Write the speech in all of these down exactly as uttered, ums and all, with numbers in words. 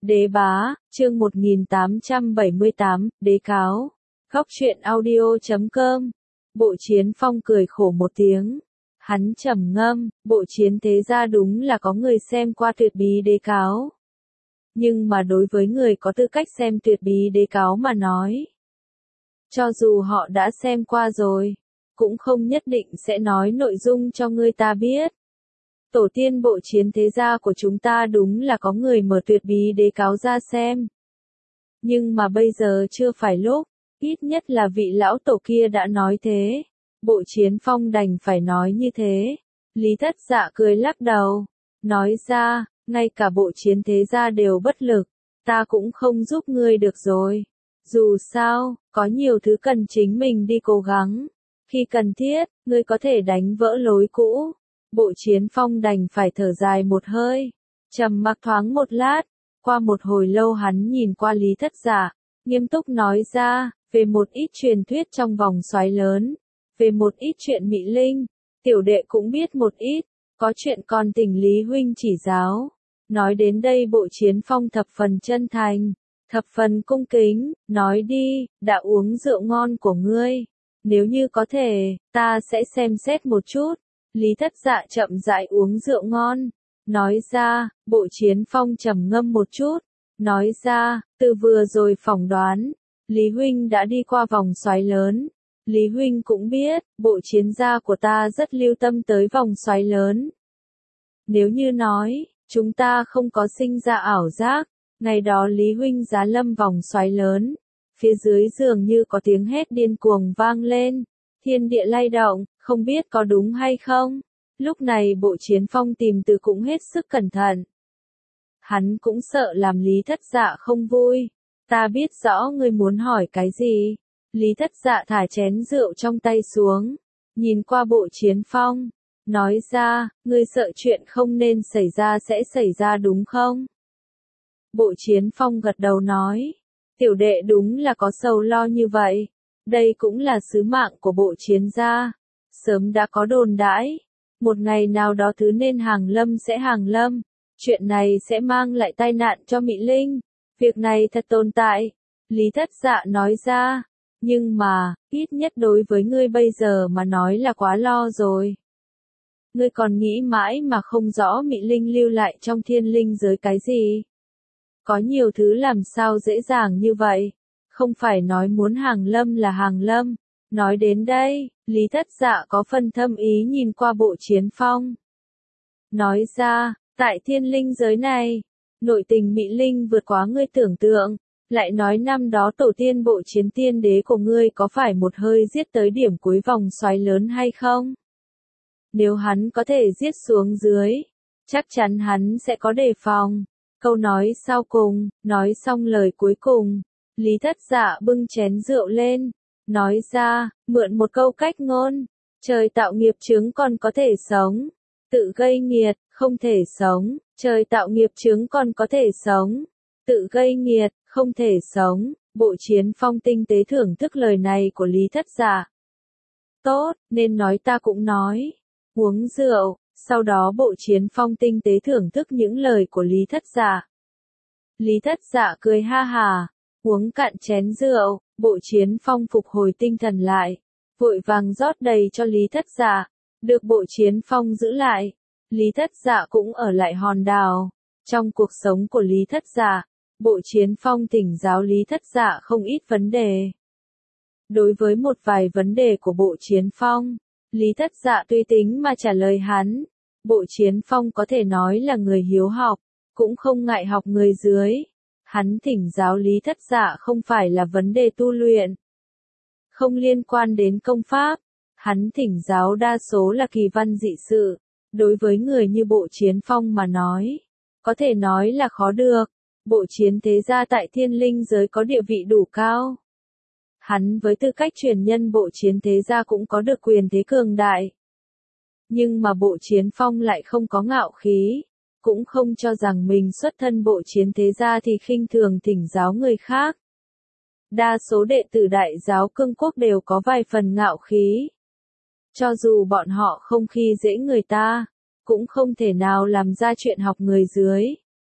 Đế bá, chương một nghìn tám trăm bảy mươi tám, đế cáo. Góc truyện audio chấm com. Bộ Chiến Phong cười khổ một tiếng. Hắn trầm ngâm, bộ chiến thế gia đúng là có người xem qua tuyệt bí đế cáo. Nhưng mà đối với người có tư cách xem tuyệt bí đế cáo mà nói, cho dù họ đã xem qua rồi, cũng không nhất định sẽ nói nội dung cho người ta biết. Tổ tiên bộ chiến thế gia của chúng ta đúng là có người mở tuyệt bí đế cáo ra xem. Nhưng mà bây giờ chưa phải lúc, ít nhất là vị lão tổ kia đã nói thế. Bộ Chiến Phong đành phải nói như thế. Lý Thất Dạ cười lắc đầu, nói ra, ngay cả bộ chiến thế gia đều bất lực, ta cũng không giúp ngươi được rồi. Dù sao, có nhiều thứ cần chính mình đi cố gắng. Khi cần thiết, ngươi có thể đánh vỡ lối cũ. Bộ Chiến Phong đành phải thở dài một hơi, trầm mặc thoáng một lát, qua một hồi lâu hắn nhìn qua Lý Thất Dạ, nghiêm túc nói ra, về một ít truyền thuyết trong vòng xoáy lớn, về một ít chuyện Mị Linh, tiểu đệ cũng biết một ít, có chuyện còn thỉnh Lý huynh chỉ giáo. Nói đến đây bộ Chiến Phong thập phần chân thành, thập phần cung kính, nói đi, đã uống rượu ngon của ngươi, nếu như có thể, ta sẽ xem xét một chút. Lý Thất Dạ chậm rãi uống rượu ngon, nói ra, bộ Chiến Phong trầm ngâm một chút, nói ra, từ vừa rồi phỏng đoán, Lý huynh đã đi qua vòng xoáy lớn, Lý huynh cũng biết, bộ chiến gia của ta rất lưu tâm tới vòng xoáy lớn. Nếu như nói, chúng ta không có sinh ra ảo giác, ngày đó Lý huynh giá lâm vòng xoáy lớn, phía dưới dường như có tiếng hét điên cuồng vang lên, thiên địa lay động, không biết có đúng hay không. Lúc này bộ Chiến Phong tìm từ cũng hết sức cẩn thận. Hắn cũng sợ làm Lý Thất Dạ không vui. Ta biết rõ ngươi muốn hỏi cái gì. Lý Thất Dạ thả chén rượu trong tay xuống, nhìn qua bộ Chiến Phong, nói ra, ngươi sợ chuyện không nên xảy ra sẽ xảy ra đúng không? Bộ Chiến Phong gật đầu nói, tiểu đệ đúng là có sầu lo như vậy. Đây cũng là sứ mạng của bộ chiến gia. Sớm đã có đồn đãi, một ngày nào đó thứ nên hàng lâm sẽ hàng lâm, chuyện này sẽ mang lại tai nạn cho Mị Linh. Việc này thật tồn tại, Lý Thất Dạ nói ra, nhưng mà, ít nhất đối với ngươi bây giờ mà nói là quá lo rồi. Ngươi còn nghĩ mãi mà không rõ Mị Linh lưu lại trong thiên linh giới cái gì. Có nhiều thứ làm sao dễ dàng như vậy, không phải nói muốn hàng lâm là hàng lâm. Nói đến đây, Lý Thất Dạ có phần thâm ý nhìn qua bộ Chiến Phong. Nói ra, tại thiên linh giới này, nội tình Mị Linh vượt quá ngươi tưởng tượng, lại nói năm đó tổ tiên bộ chiến tiên đế của ngươi có phải một hơi giết tới điểm cuối vòng xoáy lớn hay không? Nếu hắn có thể giết xuống dưới, chắc chắn hắn sẽ có đề phòng. Câu nói sau cùng, nói xong lời cuối cùng, Lý Thất Dạ bưng chén rượu lên, nói ra, mượn một câu cách ngôn, trời tạo nghiệp chướng còn có thể sống, tự gây nghiệt, không thể sống, trời tạo nghiệp chướng còn có thể sống, tự gây nghiệt, không thể sống. Bộ Chiến Phong tinh tế thưởng thức lời này của Lý Thất Dạ. Tốt, nên nói ta cũng nói. Uống rượu, sau đó bộ Chiến Phong tinh tế thưởng thức những lời của Lý Thất Dạ. Lý Thất Dạ cười ha hà, uống cạn chén rượu, bộ Chiến Phong phục hồi tinh thần lại, vội vàng rót đầy cho Lý Thất Dạ, được bộ Chiến Phong giữ lại. Lý Thất Dạ cũng ở lại hòn đảo. Trong cuộc sống của Lý Thất Dạ, bộ Chiến Phong thỉnh giáo Lý Thất Dạ không ít vấn đề. Đối với một vài vấn đề của bộ Chiến Phong, Lý Thất Dạ tùy tính mà trả lời hắn. Bộ Chiến Phong có thể nói là người hiếu học, cũng không ngại học người dưới. Hắn thỉnh giáo Lý Thất Dạ không phải là vấn đề tu luyện, không liên quan đến công pháp. Hắn thỉnh giáo đa số là kỳ văn dị sự. Đối với người như bộ Chiến Phong mà nói, có thể nói là khó được. Bộ chiến thế gia tại thiên linh giới có địa vị đủ cao. Hắn với tư cách truyền nhân bộ chiến thế gia cũng có được quyền thế cường đại. Nhưng mà bộ Chiến Phong lại không có ngạo khí, cũng không cho rằng mình xuất thân bộ chiến thế gia thì khinh thường thỉnh giáo người khác. Đa số đệ tử đại giáo cương quốc đều có vài phần ngạo khí. Cho dù bọn họ không khi dễ người ta, cũng không thể nào làm ra chuyện học người dưới.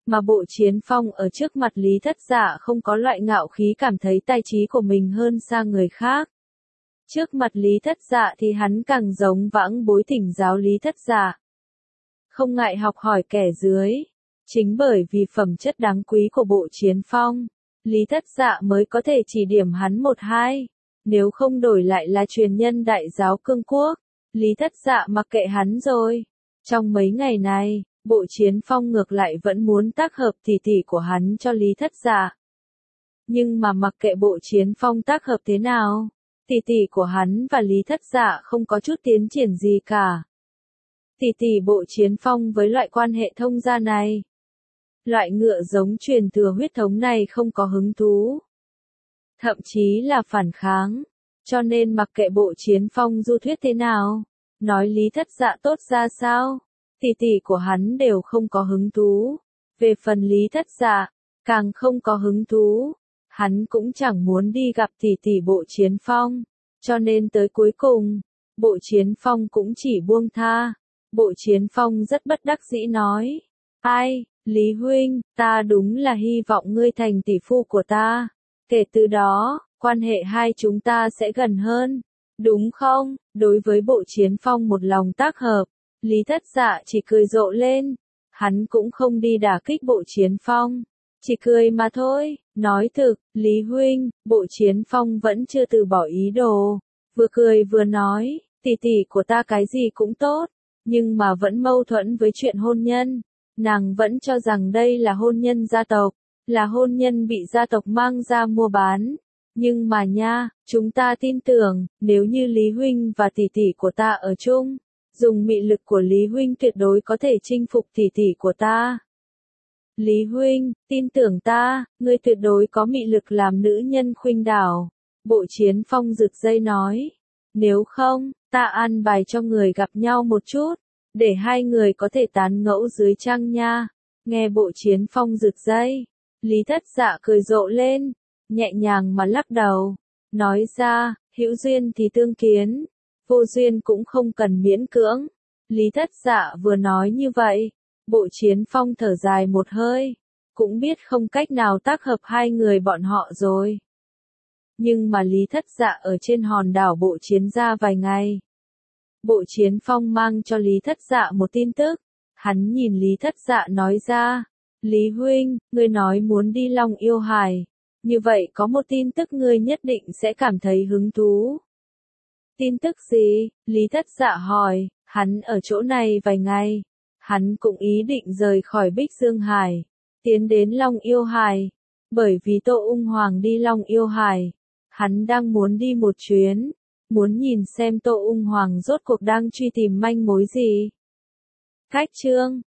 Mà Bộ Chiến Phong ở trước mặt Lý Thất Dạ không có loại ngạo khí cảm thấy tài trí của mình hơn xa người khác. Trước mặt Lý Thất Dạ thì hắn càng giống vãng bối thỉnh giáo Lý Thất Dạ. Không ngại học hỏi kẻ dưới. Chính bởi vì phẩm chất đáng quý của Bộ Chiến Phong, Lý Thất Dạ mới có thể chỉ điểm hắn một hai. Nếu không đổi lại là truyền nhân Đại giáo Cương Quốc, Lý Thất Dạ mặc kệ hắn rồi. Trong mấy ngày này, Bộ Chiến Phong ngược lại vẫn muốn tác hợp tỷ tỷ của hắn cho Lý Thất Dạ. Nhưng mà mặc kệ Bộ Chiến Phong tác hợp thế nào, tỷ tỷ của hắn và Lý Thất Dạ không có chút tiến triển gì cả. Tỷ tỷ Bộ Chiến Phong với loại quan hệ thông gia này, loại ngựa giống truyền thừa huyết thống này không có hứng thú. Thậm chí là phản kháng. Cho nên mặc kệ Bộ Chiến Phong du thuyết thế nào, nói Lý Thất Dạ tốt ra sao, tỷ tỷ của hắn đều không có hứng thú. Về phần Lý Thất Dạ, càng không có hứng thú. Hắn cũng chẳng muốn đi gặp tỷ tỷ Bộ Chiến Phong. Cho nên tới cuối cùng, Bộ Chiến Phong cũng chỉ buông tha. Bộ Chiến Phong rất bất đắc dĩ nói. Ai, Lý Huynh, ta đúng là hy vọng ngươi thành tỷ phu của ta. Kể từ đó, quan hệ hai chúng ta sẽ gần hơn. Đúng không? Đối với Bộ Chiến Phong một lòng tác hợp, Lý Thất Dạ chỉ cười rộ lên. Hắn cũng không đi đả kích Bộ Chiến Phong. Chỉ cười mà thôi. Nói thực, Lý Huynh, Bộ Chiến Phong vẫn chưa từ bỏ ý đồ. Vừa cười vừa nói, tỷ tỷ của ta cái gì cũng tốt. Nhưng mà vẫn mâu thuẫn với chuyện hôn nhân. Nàng vẫn cho rằng đây là hôn nhân gia tộc. Là hôn nhân bị gia tộc mang ra mua bán. Nhưng mà nha, chúng ta tin tưởng, nếu như Lý Huynh và tỷ tỷ của ta ở chung, dùng mị lực của Lý Huynh tuyệt đối có thể chinh phục tỷ tỷ của ta. Lý Huynh, tin tưởng ta, ngươi tuyệt đối có mị lực làm nữ nhân khuynh đảo. Bộ Chiến Phong rực dây nói. Nếu không, ta an bài cho người gặp nhau một chút, để hai người có thể tán ngẫu dưới trăng nha. Nghe Bộ Chiến Phong rực dây, Lý Thất Dạ cười rộ lên, nhẹ nhàng mà lắc đầu, nói ra, hữu duyên thì tương kiến, vô duyên cũng không cần miễn cưỡng. Lý Thất Dạ vừa nói như vậy, Bộ Chiến Phong thở dài một hơi, cũng biết không cách nào tác hợp hai người bọn họ rồi. Nhưng mà Lý Thất Dạ ở trên hòn đảo Bộ Chiến ra vài ngày. Bộ Chiến Phong mang cho Lý Thất Dạ một tin tức, hắn nhìn Lý Thất Dạ nói ra, Lý Huynh, ngươi nói muốn đi Long Yêu Hải, như vậy có một tin tức ngươi nhất định sẽ cảm thấy hứng thú. Tin tức gì? Lý Thất Dạ hỏi, hắn ở chỗ này vài ngày, hắn cũng ý định rời khỏi Bích Dương Hải, tiến đến Long Yêu Hải, bởi vì Tô Ung Hoàng đi Long Yêu Hải, hắn đang muốn đi một chuyến, muốn nhìn xem Tô Ung Hoàng rốt cuộc đang truy tìm manh mối gì. Cách chương